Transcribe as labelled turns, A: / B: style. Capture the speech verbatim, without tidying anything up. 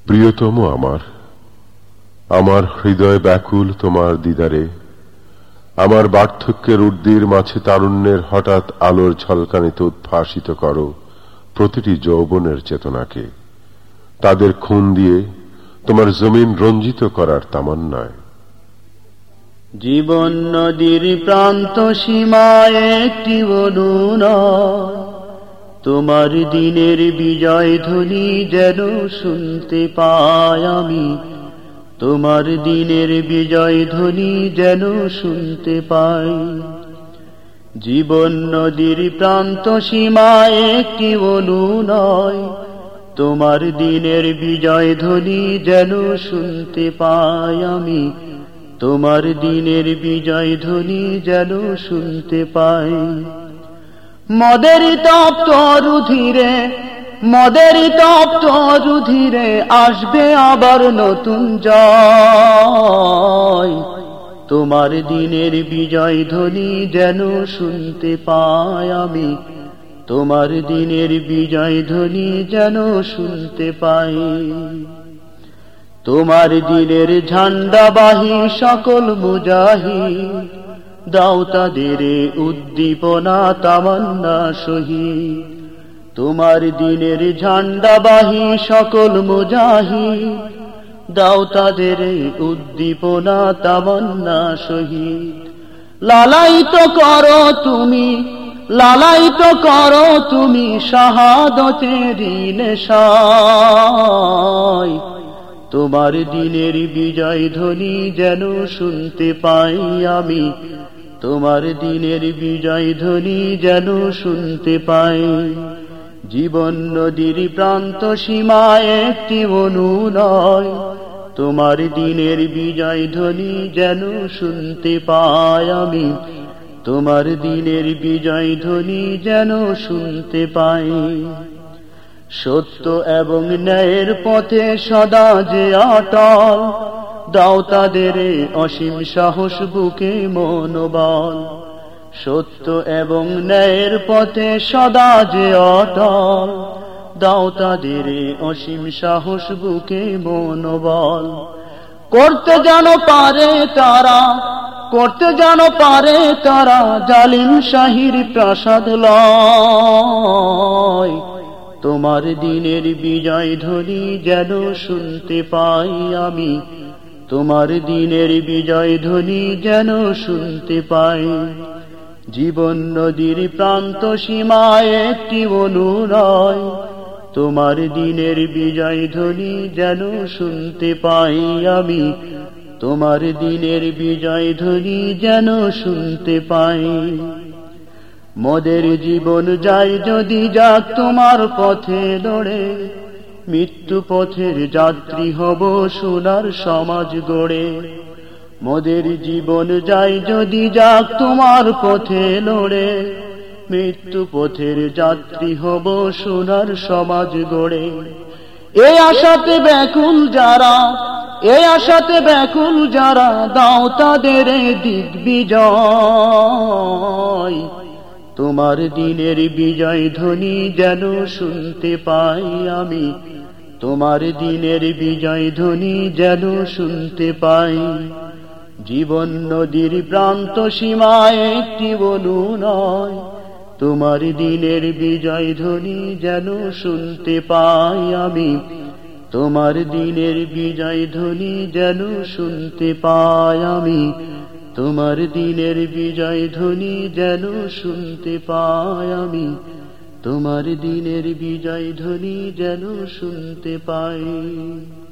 A: প্রিয়তম আমার, আমার হৃদয় ব্যাকুল তোমার দিদারে। আমার বার্ধক্যের উর্দির মাঝে তারুণ্যের হঠাৎ আলোর ঝলকানিতে উদ্ভাসিত করো প্রতিটি যৌবনের চেতনাকে, তাদের খুন দিয়ে তোমার জমিন রঞ্জিত করার তামান্নায়।
B: জীবন নদীর প্রান্ত সীমায় একটি অনুনয়, তোমার দিনের বিজয় ধ্বনি যেন শুনতে পাই আমি, তোমার দিনের বিজয় ধ্বনি যেন শুনতে পাই। জীবন নদীর প্রান্ত সীমায় একটি অনুনয়, তোমার দিনের বিজয় ধ্বনি যেন শুনতে পাই আমি, তোমার দিনের বিজয় ধ্বনি যেন শুনতে পাই। মদের তপ্ত রুধিরে, মদের তপ্ত রুধিরে আসবে আবার নতুন জয়, তোমার দিনের বিজয় ধ্বনি যেন শুনতে পাই আমি, তোমার দিনের বিজয় ধ্বনি যেন শুনতে পাই। তোমার দিনের ঝান্ডাবাহী সকল মুজাহিদ, দাও তাদের উদ্দীপনা তামান্না শহীদ। তোমার দিনের ঝান্ডাবাহী সকল মুজাহিদ, দাও তাদের উদ্দীপনা তামান্না শহীদ। লালায়িত করো তুমি, লালায়িত করো তুমি শাহাদতের নেশায়, তোমার দিনের বিজয় ধ্বনি যেন শুনতে পাই আমি, তোমার দিনের বিজয় ধ্বনি যেন শুনতে পাই। জীবন নদীর প্রান্ত সীমায় একটি অনুনয়, তোমার দিনের বিজয় ধ্বনি যেন শুনতে পাই আমি, তোমার দিনের বিজয় ধ্বনি যেন শুনতে পাই। সত্য এবং ন্যায়ের পথে সদা যে অটল, দাও তাদের অসীম সাহস বুকে মনোবল। সত্য এবং ন্যায়ের পথে সদা যে অটল, দাও তাদের অসীম সাহস বুকে মনোবল। করতে যেন পারে তারা, করতে যেন পারে তারা জালিম শাহীর প্রাসাদ লয়, তোমার দিনের বিজয় ধ্বনি যেন শুনতে পাই আমি, তোমার দিনের বিজয় ধ্বনি যেন শুনতে পাই। জীবন নদীর প্রান্ত সীমায় একটি অনুনয়, তোমার দিনের বিজয় ধ্বনি যেন শুনতে পাই আমি, তোমার দিনের বিজয় ধ্বনি যেন শুনতে পাই। মদের জীবন যায় যদি যাক তোমার পথে লড়ে, মৃত্যু পথের যাত্রী হব সোনার সমাজ গড়ে। মদের জীবন যায় যদি যাক তোমার পথে লড়ে, মৃত্যু পথের যাত্রী হব সোনার সমাজ গড়ে। এই আশাতে ব্যাকুল যারা, এই আশাতে ব্যাকুল যারা, দাও তাদের দিগ্বিজয়, তোমার দিনের বিজয় ধ্বনি যেন শুনতে পাই আমি, তোমার দিনের বিজয় ধ্বনি যেন শুনতে পাই। জীবন নদীর প্রান্ত সীমায় একটি অনুনয়, তোমার দিনের বিজয় ধ্বনি যেন শুনতে পাই আমি, তোমার দিনের বিজয় ধ্বনি যেন শুনতে পাই আমি, তোমার দিনের বিজয় ধ্বনি যেন শুনতে পাই আমি, তোমার দিনের বিজয় ধ্বনি যেন শুনতে পাই।